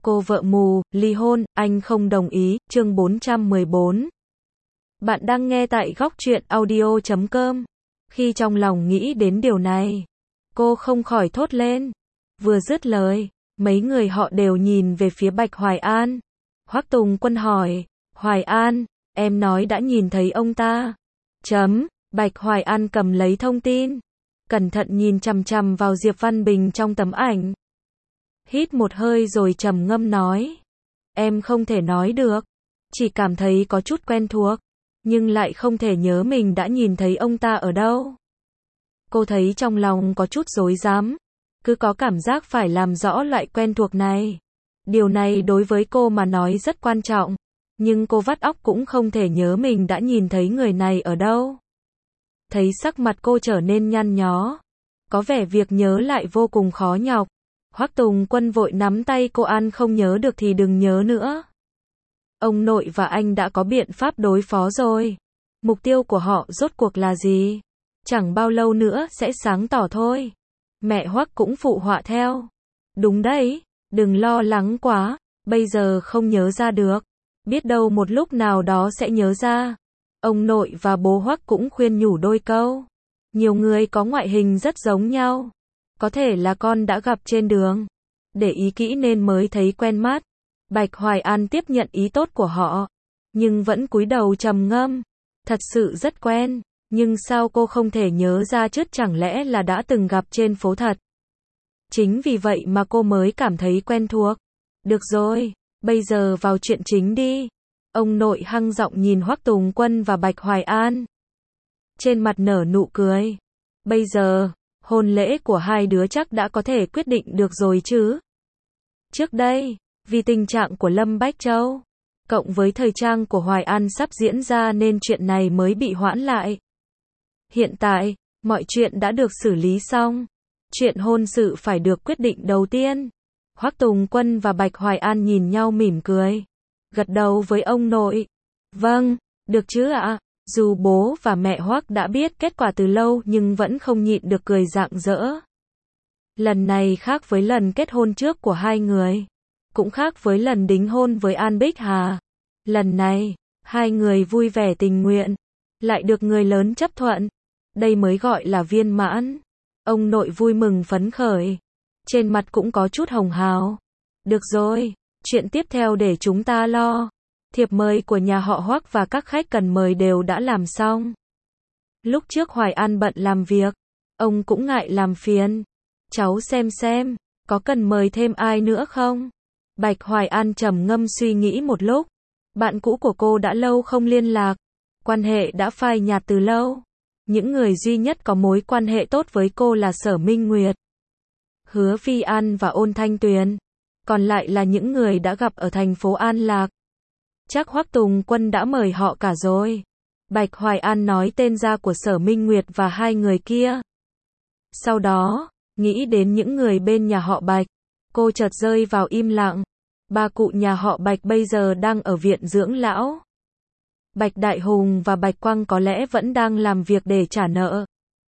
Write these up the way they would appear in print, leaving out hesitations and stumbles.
Cô vợ mù, ly hôn, anh không đồng ý, chương 414. Bạn đang nghe tại góc truyện audio.com. Khi trong lòng nghĩ đến điều này, cô không khỏi thốt lên. Vừa dứt lời, mấy người họ đều nhìn về phía Bạch Hoài An. Hoắc Tùng Quân hỏi, Hoài An, em nói đã nhìn thấy ông ta. Bạch Hoài An cầm lấy thông tin, cẩn thận nhìn chằm chằm vào Diệp Văn Bình trong tấm ảnh. Hít một hơi rồi trầm ngâm nói, em không thể nói được, chỉ cảm thấy có chút quen thuộc, nhưng lại không thể nhớ mình đã nhìn thấy ông ta ở đâu. Cô thấy trong lòng có chút rối rắm, cứ có cảm giác phải làm rõ loại quen thuộc này. Điều này đối với cô mà nói rất quan trọng, nhưng cô vắt óc cũng không thể nhớ mình đã nhìn thấy người này ở đâu. Thấy sắc mặt cô trở nên nhăn nhó, có vẻ việc nhớ lại vô cùng khó nhọc. Hoắc Tùng Quân vội nắm tay cô An, không nhớ được thì đừng nhớ nữa. Ông nội và anh đã có biện pháp đối phó rồi. Mục tiêu của họ rốt cuộc là gì? Chẳng bao lâu nữa sẽ sáng tỏ thôi. Mẹ Hoắc cũng phụ họa theo. Đúng đấy, đừng lo lắng quá, bây giờ không nhớ ra được. Biết đâu một lúc nào đó sẽ nhớ ra. Ông nội và bố Hoắc cũng khuyên nhủ đôi câu. Nhiều người có ngoại hình rất giống nhau. Có thể là con đã gặp trên đường. Để ý kỹ nên mới thấy quen mắt. Bạch Hoài An tiếp nhận ý tốt của họ, nhưng vẫn cúi đầu trầm ngâm. Thật sự rất quen, nhưng sao cô không thể nhớ ra chứ, chẳng lẽ là đã từng gặp trên phố thật? Chính vì vậy mà cô mới cảm thấy quen thuộc. Được rồi, bây giờ vào chuyện chính đi. Ông nội hăng giọng nhìn Hoắc Tùng Quân và Bạch Hoài An. Trên mặt nở nụ cười. Bây giờ, hôn lễ của hai đứa chắc đã có thể quyết định được rồi chứ? Trước đây, vì tình trạng của Lâm Bách Châu, cộng với thời trang của Hoài An sắp diễn ra nên chuyện này mới bị hoãn lại. Hiện tại, mọi chuyện đã được xử lý xong. Chuyện hôn sự phải được quyết định đầu tiên. Hoắc Tùng Quân và Bạch Hoài An nhìn nhau mỉm cười, gật đầu với ông nội. Vâng, được chứ ạ? Dù bố và mẹ Hoắc đã biết kết quả từ lâu nhưng vẫn không nhịn được cười rạng rỡ. Lần này khác với lần kết hôn trước của hai người, cũng khác với lần đính hôn với An Bích Hà. Lần này, hai người vui vẻ tình nguyện, lại được người lớn chấp thuận. Đây mới gọi là viên mãn. Ông nội vui mừng phấn khởi, trên mặt cũng có chút hồng hào. Được rồi, chuyện tiếp theo để chúng ta lo. Thiệp mời của nhà họ Hoắc và các khách cần mời đều đã làm xong. Lúc trước Hoài An bận làm việc, ông cũng ngại làm phiền. Cháu xem, có cần mời thêm ai nữa không? Bạch Hoài An trầm ngâm suy nghĩ một lúc. Bạn cũ của cô đã lâu không liên lạc, quan hệ đã phai nhạt từ lâu. Những người duy nhất có mối quan hệ tốt với cô là Sở Minh Nguyệt, Hứa Phi An và Ôn Thanh Tuyền. Còn lại là những người đã gặp ở thành phố An Lạc. Chắc Hoắc Tùng Quân đã mời họ cả rồi. Bạch Hoài An nói tên ra của Sở Minh Nguyệt và hai người kia. Sau đó, nghĩ đến những người bên nhà họ Bạch, cô chợt rơi vào im lặng. Ba cụ nhà họ Bạch bây giờ đang ở viện dưỡng lão. Bạch Đại Hùng và Bạch Quang có lẽ vẫn đang làm việc để trả nợ.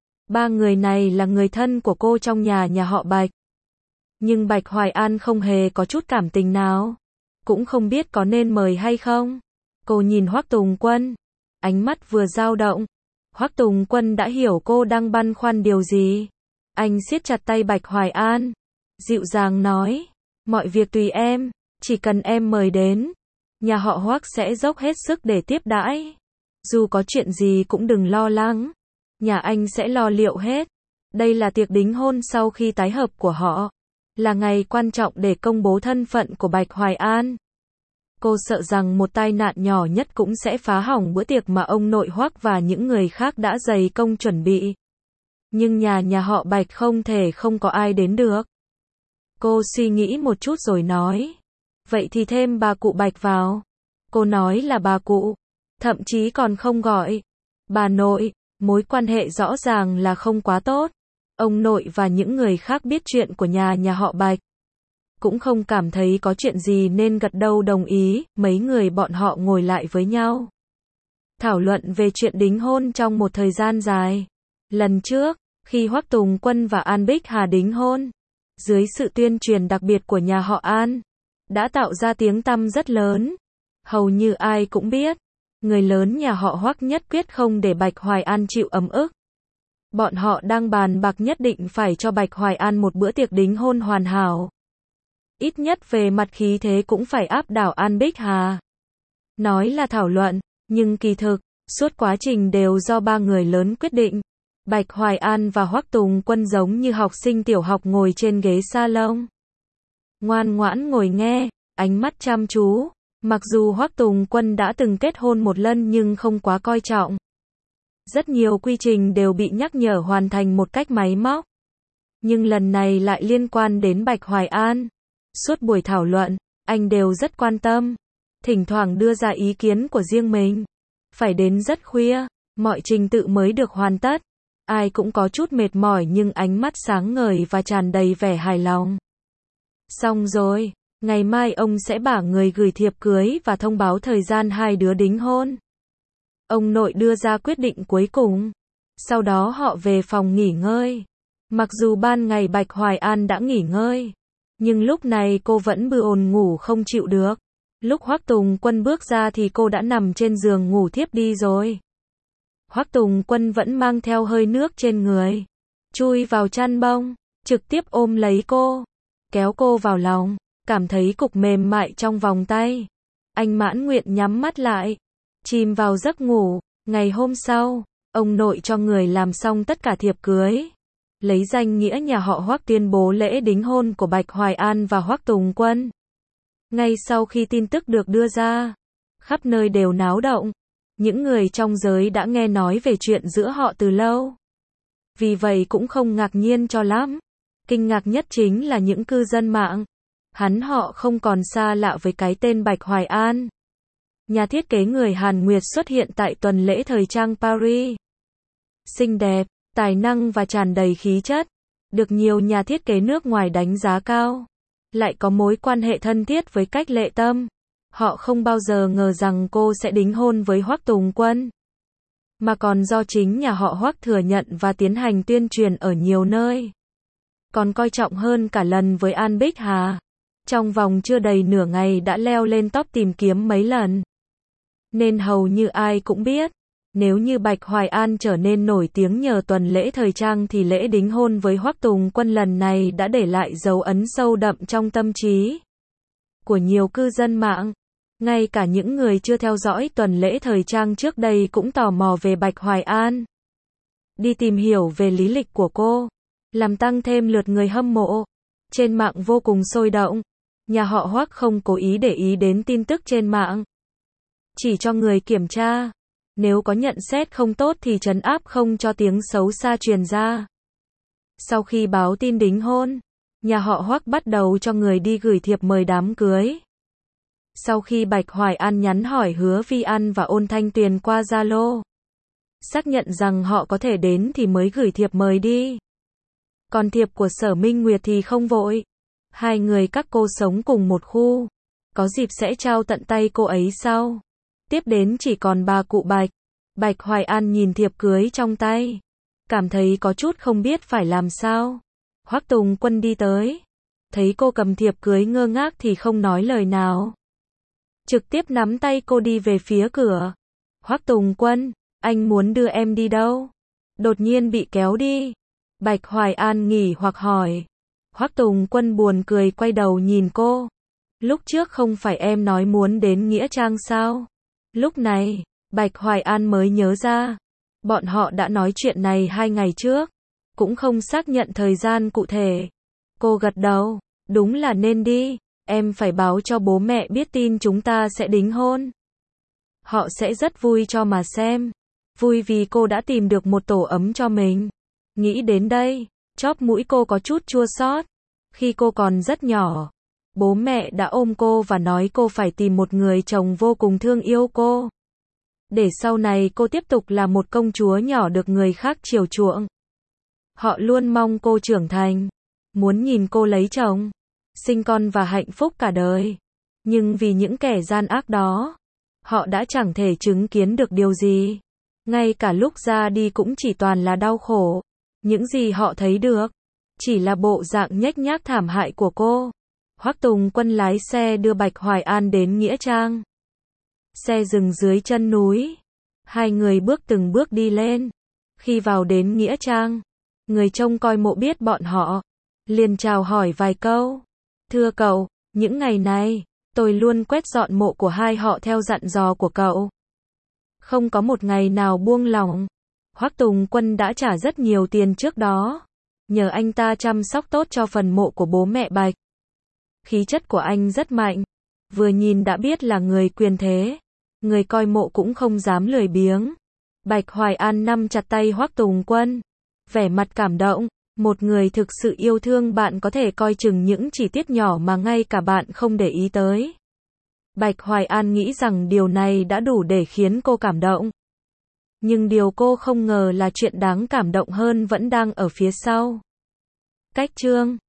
Ba người này là người thân của cô trong nhà họ Bạch. Nhưng Bạch Hoài An không hề có chút cảm tình nào, cũng không biết có nên mời hay không. Cô nhìn Hoắc Tùng Quân, ánh mắt vừa dao động. Hoắc Tùng Quân đã hiểu cô đang băn khoăn điều gì. Anh siết chặt tay Bạch Hoài An, dịu dàng nói, mọi việc tùy em, chỉ cần em mời đến, nhà họ Hoắc sẽ dốc hết sức để tiếp đãi. Dù có chuyện gì cũng đừng lo lắng, nhà anh sẽ lo liệu hết. Đây là tiệc đính hôn sau khi tái hợp của họ, là ngày quan trọng để công bố thân phận của Bạch Hoài An. Cô sợ rằng một tai nạn nhỏ nhất cũng sẽ phá hỏng bữa tiệc mà ông nội Hoắc và những người khác đã dày công chuẩn bị. Nhưng nhà họ Bạch không thể không có ai đến được. Cô suy nghĩ một chút rồi nói, vậy thì thêm bà cụ Bạch vào. Cô nói là bà cụ, thậm chí còn không gọi bà nội, mối quan hệ rõ ràng là không quá tốt. Ông nội và những người khác biết chuyện của nhà họ Bạch, cũng không cảm thấy có chuyện gì nên gật đầu đồng ý. Mấy người bọn họ ngồi lại với nhau, thảo luận về chuyện đính hôn trong một thời gian dài. Lần trước, khi Hoắc Tùng Quân và An Bích Hà đính hôn, dưới sự tuyên truyền đặc biệt của nhà họ An, đã tạo ra tiếng tăm rất lớn. Hầu như ai cũng biết, người lớn nhà họ Hoắc nhất quyết không để Bạch Hoài An chịu ấm ức. Bọn họ đang bàn bạc nhất định phải cho Bạch Hoài An một bữa tiệc đính hôn hoàn hảo. Ít nhất về mặt khí thế cũng phải áp đảo An Bích Hà. Nói là thảo luận, nhưng kỳ thực, suốt quá trình đều do ba người lớn quyết định. Bạch Hoài An và Hoắc Tùng Quân giống như học sinh tiểu học ngồi trên ghế salon. Ngoan ngoãn ngồi nghe, ánh mắt chăm chú. Mặc dù Hoắc Tùng Quân đã từng kết hôn một lần nhưng không quá coi trọng. Rất nhiều quy trình đều bị nhắc nhở hoàn thành một cách máy móc. Nhưng lần này lại liên quan đến Bạch Hoài An. Suốt buổi thảo luận, anh đều rất quan tâm. Thỉnh thoảng đưa ra ý kiến của riêng mình. Phải đến rất khuya, mọi trình tự mới được hoàn tất. Ai cũng có chút mệt mỏi nhưng ánh mắt sáng ngời và tràn đầy vẻ hài lòng. Xong rồi, ngày mai ông sẽ bảo người gửi thiệp cưới và thông báo thời gian hai đứa đính hôn. Ông nội đưa ra quyết định cuối cùng. Sau đó họ về phòng nghỉ ngơi. Mặc dù ban ngày Bạch Hoài An đã nghỉ ngơi, nhưng lúc này cô vẫn buồn ngủ không chịu được. Lúc Hoắc Tùng Quân bước ra thì cô đã nằm trên giường ngủ thiếp đi rồi. Hoắc Tùng Quân vẫn mang theo hơi nước trên người. Chui vào chăn bông, trực tiếp ôm lấy cô. Kéo cô vào lòng, cảm thấy cục mềm mại trong vòng tay. Anh mãn nguyện nhắm mắt lại, chìm vào giấc ngủ. Ngày hôm sau, ông nội cho người làm xong tất cả thiệp cưới. Lấy danh nghĩa nhà họ Hoắc tuyên bố lễ đính hôn của Bạch Hoài An và Hoắc Tùng Quân. Ngay sau khi tin tức được đưa ra, khắp nơi đều náo động. Những người trong giới đã nghe nói về chuyện giữa họ từ lâu. Vì vậy cũng không ngạc nhiên cho lắm. Kinh ngạc nhất chính là những cư dân mạng. Họ không còn xa lạ với cái tên Bạch Hoài An. Nhà thiết kế người Hàn Nguyệt xuất hiện tại tuần lễ thời trang Paris. Xinh đẹp, tài năng và tràn đầy khí chất. Được nhiều nhà thiết kế nước ngoài đánh giá cao. Lại có mối quan hệ thân thiết với Cách Lệ Tâm. Họ không bao giờ ngờ rằng cô sẽ đính hôn với Hoắc Tùng Quân. Mà còn do chính nhà họ Hoắc thừa nhận và tiến hành tuyên truyền ở nhiều nơi. Còn coi trọng hơn cả lần với An Bích Hà. Trong vòng chưa đầy nửa ngày đã leo lên top tìm kiếm mấy lần. Nên hầu như ai cũng biết. Nếu như Bạch Hoài An trở nên nổi tiếng nhờ tuần lễ thời trang thì lễ đính hôn với Hoắc Tùng Quân lần này đã để lại dấu ấn sâu đậm trong tâm trí của nhiều cư dân mạng. Ngay cả những người chưa theo dõi tuần lễ thời trang trước đây cũng tò mò về Bạch Hoài An. Đi tìm hiểu về lý lịch của cô, làm tăng thêm lượt người hâm mộ. Trên mạng vô cùng sôi động. Nhà họ Hoắc không cố ý để ý đến tin tức trên mạng. Chỉ cho người kiểm tra. Nếu có nhận xét không tốt thì trấn áp không cho tiếng xấu xa truyền ra. Sau khi báo tin đính hôn, nhà họ Hoắc bắt đầu cho người đi gửi thiệp mời đám cưới. Sau khi Bạch Hoài An nhắn hỏi Hứa Vi An và Ôn Thanh Tuyền qua Zalo, xác nhận rằng họ có thể đến thì mới gửi thiệp mời đi. Còn thiệp của Sở Minh Nguyệt thì không vội. Hai người các cô sống cùng một khu. Có dịp sẽ trao tận tay cô ấy sau. Tiếp đến chỉ còn bà cụ Bạch. Bạch Hoài An nhìn thiệp cưới trong tay. Cảm thấy có chút không biết phải làm sao. Hoắc Tùng Quân đi tới. Thấy cô cầm thiệp cưới ngơ ngác thì không nói lời nào. Trực tiếp nắm tay cô đi về phía cửa. Hoắc Tùng Quân, anh muốn đưa em đi đâu? Đột nhiên bị kéo đi. Bạch Hoài An nghỉ hoặc hỏi. Hoắc Tùng Quân buồn cười quay đầu nhìn cô. Lúc trước không phải em nói muốn đến Nghĩa Trang sao? Lúc này, Bạch Hoài An mới nhớ ra. Bọn họ đã nói chuyện này 2 ngày trước. Cũng không xác nhận thời gian cụ thể. Cô gật đầu. Đúng là nên đi. Em phải báo cho bố mẹ biết tin chúng ta sẽ đính hôn. Họ sẽ rất vui cho mà xem. Vui vì cô đã tìm được một tổ ấm cho mình. Nghĩ đến đây, chóp mũi cô có chút chua xót. Khi cô còn rất nhỏ, bố mẹ đã ôm cô và nói cô phải tìm một người chồng vô cùng thương yêu cô. Để sau này cô tiếp tục là một công chúa nhỏ được người khác chiều chuộng. Họ luôn mong cô trưởng thành. Muốn nhìn cô lấy chồng, sinh con và hạnh phúc cả đời. Nhưng vì những kẻ gian ác đó, họ đã chẳng thể chứng kiến được điều gì. Ngay cả lúc ra đi cũng chỉ toàn là đau khổ. Những gì họ thấy được chỉ là bộ dạng nhếch nhác thảm hại của cô. Hoắc Tùng Quân lái xe đưa Bạch Hoài An đến Nghĩa Trang. Xe dừng dưới chân núi. Hai người bước từng bước đi lên. Khi vào đến Nghĩa Trang, người trông coi mộ biết bọn họ, liền chào hỏi vài câu. Thưa cậu, những ngày này, tôi luôn quét dọn mộ của hai họ theo dặn dò của cậu. Không có một ngày nào buông lỏng. Hoắc Tùng Quân đã trả rất nhiều tiền trước đó, nhờ anh ta chăm sóc tốt cho phần mộ của bố mẹ Bạch. Khí chất của anh rất mạnh, vừa nhìn đã biết là người quyền thế. Người coi mộ cũng không dám lười biếng. Bạch Hoài An nắm chặt tay Hoắc Tùng Quân, vẻ mặt cảm động. Một người thực sự yêu thương bạn có thể coi chừng những chi tiết nhỏ mà ngay cả bạn không để ý tới. Bạch Hoài An nghĩ rằng điều này đã đủ để khiến cô cảm động. Nhưng điều cô không ngờ là chuyện đáng cảm động hơn vẫn đang ở phía sau. Cách chương